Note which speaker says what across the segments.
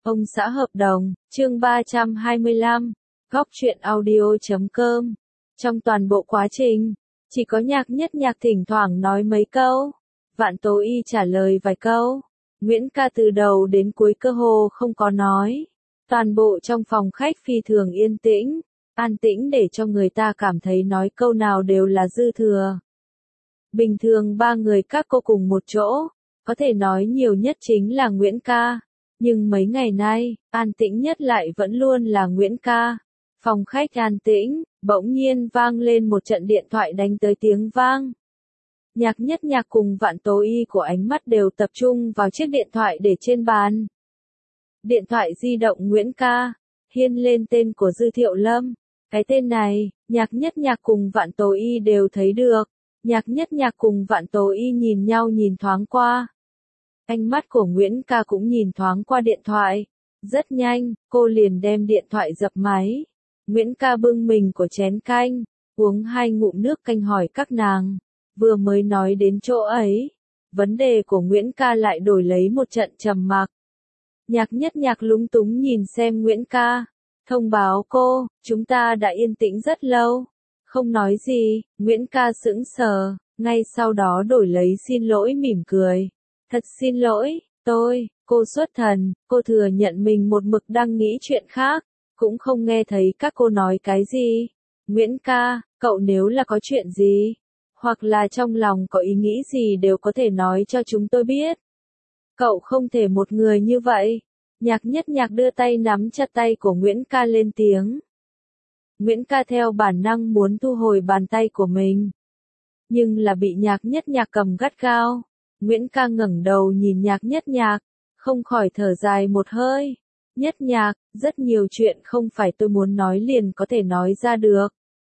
Speaker 1: Ông xã hợp đồng, chương 325, góc truyện audio.com. Trong toàn bộ quá trình, chỉ có Nhạc Nhất Nhạc thỉnh thoảng nói mấy câu. Vạn Tố Y trả lời vài câu. Nguyễn ca từ đầu đến cuối cơ hồ không có nói. Toàn bộ trong phòng khách phi thường yên tĩnh, an tĩnh để cho người ta cảm thấy nói câu nào đều là dư thừa. Bình thường ba người các cô cùng một chỗ, có thể nói nhiều nhất chính là Nguyễn ca. Nhưng mấy ngày nay, an tĩnh nhất lại vẫn luôn là Nguyễn ca. Phòng khách an tĩnh, bỗng nhiên vang lên một trận điện thoại đánh tới tiếng vang. Nhạc Nhất Nhạc cùng Vạn Tố Y của ánh mắt đều tập trung vào chiếc điện thoại để trên bàn. Điện thoại di động Nguyễn ca, hiên lên tên của Dư Thiệu Lâm. Cái tên này, Nhạc Nhất Nhạc cùng Vạn Tố Y đều thấy được. Nhạc Nhất Nhạc cùng Vạn Tố Y nhìn nhau nhìn thoáng qua. Ánh mắt của Nguyễn ca cũng nhìn thoáng qua điện thoại. Rất nhanh, cô liền đem điện thoại dập máy. Nguyễn ca bưng mình của chén canh, uống 2 ngụm nước canh hỏi các nàng. Vừa mới nói đến chỗ ấy, vấn đề của Nguyễn ca lại đổi lấy một trận trầm mặc. Nhạc Nhất Nhạc lúng túng nhìn xem Nguyễn ca. Thông báo cô, chúng ta đã yên tĩnh rất lâu. Không nói gì, Nguyễn ca sững sờ, ngay sau đó đổi lấy xin lỗi mỉm cười. Thật xin lỗi, cô xuất thần, cô thừa nhận mình một mực đang nghĩ chuyện khác, cũng không nghe thấy các cô nói cái gì. Nguyễn ca, cậu nếu là có chuyện gì, hoặc là trong lòng có ý nghĩ gì đều có thể nói cho chúng tôi biết. Cậu không thể một người như vậy. Nhạc Nhất Nhạc đưa tay nắm chặt tay của Nguyễn ca lên tiếng. Nguyễn ca theo bản năng muốn thu hồi bàn tay của mình, nhưng là bị Nhạc Nhất Nhạc cầm gắt gao. Nguyễn ca ngẩng đầu nhìn Nhạc Nhất Nhạc, không khỏi thở dài một hơi. Nhất Nhạc, rất nhiều chuyện không phải tôi muốn nói liền có thể nói ra được.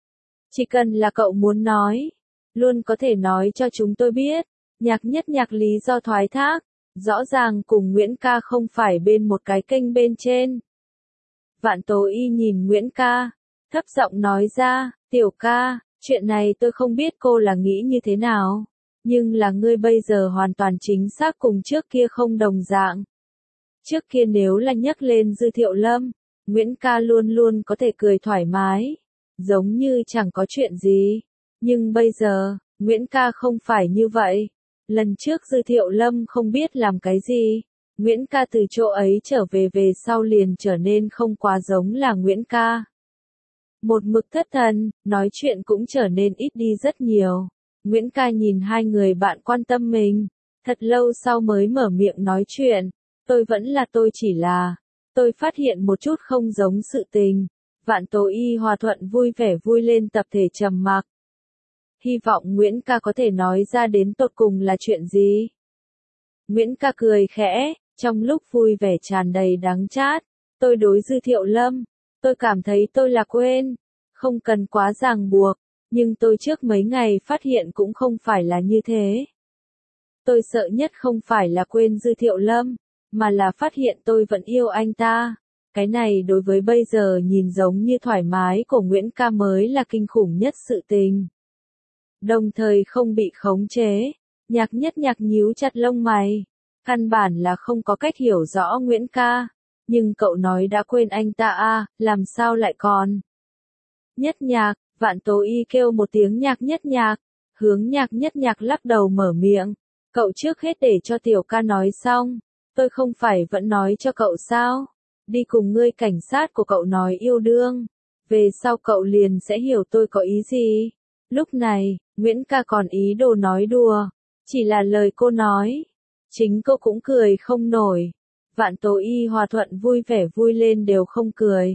Speaker 1: Chỉ cần là cậu muốn nói, luôn có thể nói cho chúng tôi biết. Nhạc Nhất Nhạc lý do thoái thác, rõ ràng cùng Nguyễn ca không phải bên một cái kênh bên trên. Vạn Tố Y nhìn Nguyễn ca, thấp giọng nói ra, tiểu ca, chuyện này tôi không biết cô là nghĩ như thế nào. Nhưng là ngươi bây giờ hoàn toàn chính xác cùng trước kia không đồng dạng. Trước kia nếu là nhắc lên Dư Thiệu Lâm, Nguyễn ca luôn luôn có thể cười thoải mái, giống như chẳng có chuyện gì. Nhưng bây giờ, Nguyễn ca không phải như vậy. Lần trước Dư Thiệu Lâm không biết làm cái gì, Nguyễn ca từ chỗ ấy trở về sau liền trở nên không quá giống là Nguyễn ca. Một mực thất thần, nói chuyện cũng trở nên ít đi rất nhiều. Nguyễn ca nhìn hai người bạn quan tâm mình, thật lâu sau mới mở miệng nói chuyện. Tôi vẫn là tôi phát hiện một chút không giống sự tình. Vạn Tố Y hòa thuận vui vẻ vui lên tập thể trầm mặc. Hy vọng Nguyễn ca có thể nói ra đến tột cùng là chuyện gì. Nguyễn ca cười khẽ, trong lúc vui vẻ tràn đầy đắng chát. Tôi đối Dư Thiệu Lâm, tôi cảm thấy tôi là quên, không cần quá ràng buộc. Nhưng tôi trước mấy ngày phát hiện cũng không phải là như thế. Tôi sợ nhất không phải là quên Dư Thiệu Lâm, mà là phát hiện tôi vẫn yêu anh ta. Cái này đối với bây giờ nhìn giống như thoải mái của Nguyễn ca mới là kinh khủng nhất sự tình. Đồng thời không bị khống chế, Nhạc Nhất Nhạc nhíu chặt lông mày. Căn bản là không có cách hiểu rõ Nguyễn ca. Nhưng cậu nói đã quên anh ta à, làm sao lại còn? Nhất Nhạc. Vạn Tố Y kêu một tiếng Nhạc Nhất Nhạc, hướng Nhạc Nhất Nhạc lắc đầu mở miệng. Cậu trước hết để cho tiểu ca nói xong, tôi không phải vẫn nói cho cậu sao? Đi cùng ngươi cảnh sát của cậu nói yêu đương, về sau cậu liền sẽ hiểu tôi có ý gì. Lúc này, Nguyễn ca còn ý đồ nói đùa, chỉ là lời cô nói, chính cô cũng cười không nổi. Vạn Tố Y hòa thuận vui vẻ vui lên đều không cười.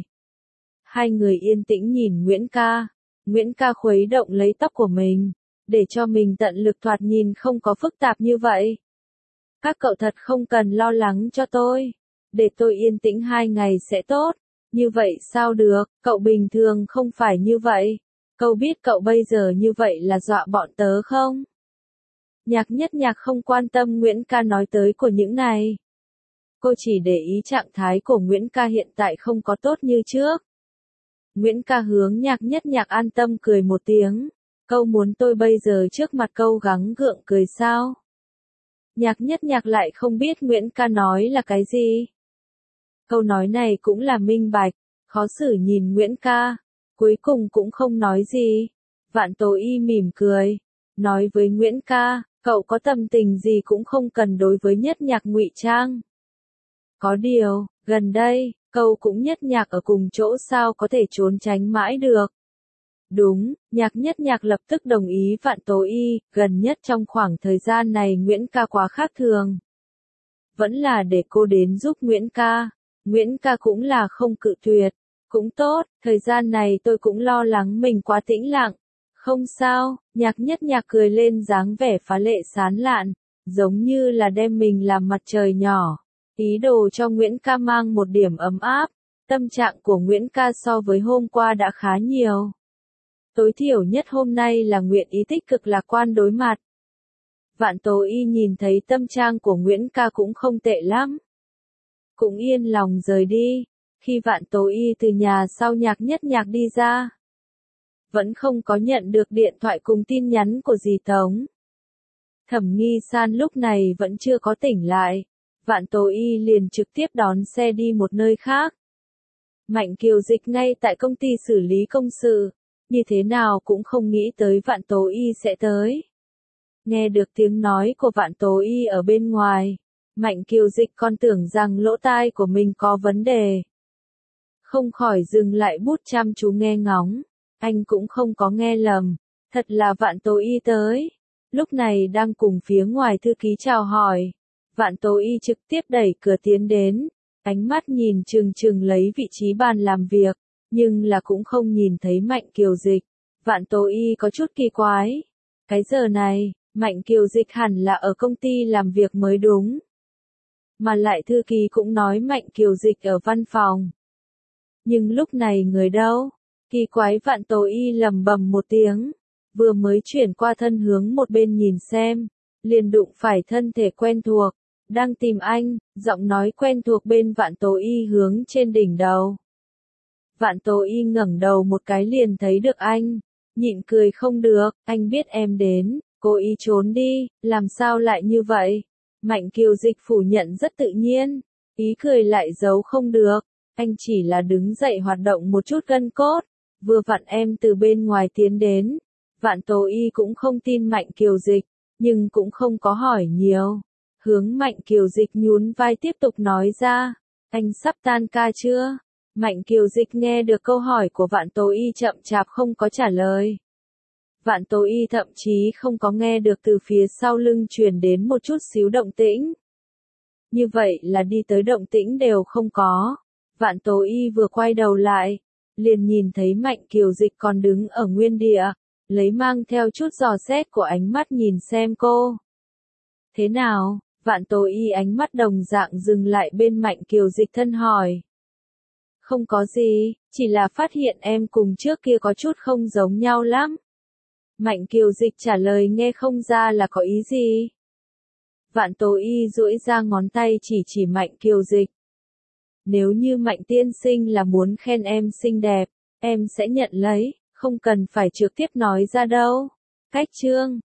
Speaker 1: Hai người yên tĩnh nhìn Nguyễn ca. Nguyễn ca khuấy động lấy tóc của mình, để cho mình tận lực thoạt nhìn không có phức tạp như vậy. Các cậu thật không cần lo lắng cho tôi, để tôi yên tĩnh 2 ngày sẽ tốt. Như vậy sao được, cậu bình thường không phải như vậy. Cậu biết cậu bây giờ như vậy là dọa bọn tớ không? Nhạc Nhất Nhạc không quan tâm Nguyễn ca nói tới của những này. Cô chỉ để ý trạng thái của Nguyễn ca hiện tại không có tốt như trước. Nguyễn ca hướng Nhạc Nhất Nhạc an tâm cười một tiếng. Câu muốn tôi bây giờ trước mặt câu gắng gượng cười sao? Nhạc Nhất Nhạc lại không biết Nguyễn ca nói là cái gì. Câu nói này cũng là minh bạch, khó xử nhìn Nguyễn ca, cuối cùng cũng không nói gì. Vạn Tố Y mỉm cười, nói với Nguyễn ca, cậu có tâm tình gì cũng không cần đối với Nhất Nhạc ngụy trang. Có điều, gần đây, cậu cũng Nhất Nhạc ở cùng chỗ sao có thể trốn tránh mãi được. Đúng, Nhất Nhạc lập tức đồng ý Vạn Tố Y, gần nhất trong khoảng thời gian này Nguyễn ca quá khác thường. Vẫn là để cô đến giúp Nguyễn ca. Nguyễn ca cũng là không cự tuyệt. Cũng tốt, thời gian này tôi cũng lo lắng mình quá tĩnh lặng. Không sao, Nhất Nhạc cười lên dáng vẻ phá lệ sán lạn, giống như là đem mình làm mặt trời nhỏ. Ý đồ cho Nguyễn ca mang một điểm ấm áp. Tâm trạng của Nguyễn ca so với hôm qua đã khá nhiều. Tối thiểu nhất hôm nay là nguyện ý tích cực lạc quan đối mặt. Vạn Tố Y nhìn thấy tâm trạng của Nguyễn ca cũng không tệ lắm. Cũng yên lòng rời đi. Khi Vạn Tố Y từ nhà sau Nhất Nhạc đi ra, vẫn không có nhận được điện thoại cùng tin nhắn của dì Tống. Thẩm Nghi San lúc này vẫn chưa có tỉnh lại. Vạn Tố Y liền trực tiếp đón xe đi một nơi khác. Mạnh Kiều Dịch ngay tại công ty xử lý công sự, như thế nào cũng không nghĩ tới Vạn Tố Y sẽ tới. Nghe được tiếng nói của Vạn Tố Y ở bên ngoài, Mạnh Kiều Dịch còn tưởng rằng lỗ tai của mình có vấn đề. Không khỏi dừng lại bút chăm chú nghe ngóng, anh cũng không có nghe lầm, thật là Vạn Tố Y tới. Lúc này đang cùng phía ngoài thư ký chào hỏi, Vạn Tố Y trực tiếp đẩy cửa tiến đến, ánh mắt nhìn chừng chừng lấy vị trí bàn làm việc, nhưng là cũng không nhìn thấy Mạnh Kiều Dịch. Vạn Tố Y có chút kỳ quái. Cái giờ này, Mạnh Kiều Dịch hẳn là ở công ty làm việc mới đúng. Mà lại thư ký cũng nói Mạnh Kiều Dịch ở văn phòng. Nhưng lúc này người đâu? Kỳ quái Vạn Tố Y lẩm bẩm một tiếng, vừa mới chuyển qua thân hướng một bên nhìn xem, liền đụng phải thân thể quen thuộc, đang tìm anh, giọng nói quen thuộc bên Vạn Tố Y hướng trên đỉnh đầu. Vạn Tố Y ngẩng đầu một cái liền thấy được anh, nhịn cười không được, anh biết em đến, cố ý trốn đi, làm sao lại như vậy? Mạnh Kiều Dịch phủ nhận rất tự nhiên, ý cười lại giấu không được, anh chỉ là đứng dậy hoạt động một chút gân cốt, vừa vặn em từ bên ngoài tiến đến. Vạn Tố Y cũng không tin Mạnh Kiều Dịch, nhưng cũng không có hỏi nhiều. Hướng Mạnh Kiều Dịch nhún vai tiếp tục nói ra, anh sắp tan ca chưa? Mạnh Kiều Dịch nghe được câu hỏi của Vạn Tố Y chậm chạp không có trả lời. Vạn Tố Y thậm chí không có nghe được từ phía sau lưng truyền đến một chút xíu động tĩnh. Như vậy là đi tới động tĩnh đều không có. Vạn Tố Y vừa quay đầu lại, liền nhìn thấy Mạnh Kiều Dịch còn đứng ở nguyên địa, lấy mang theo chút dò xét của ánh mắt nhìn xem cô. Thế nào? Vạn Tố Y ánh mắt đồng dạng dừng lại bên Mạnh Kiều Dịch thân hỏi. Không có gì, chỉ là phát hiện em cùng trước kia có chút không giống nhau lắm. Mạnh Kiều Dịch trả lời nghe không ra là có ý gì. Vạn Tố Y duỗi ra ngón tay chỉ Mạnh Kiều Dịch. Nếu như Mạnh tiên sinh là muốn khen em xinh đẹp, em sẽ nhận lấy, không cần phải trực tiếp nói ra đâu. Cách chương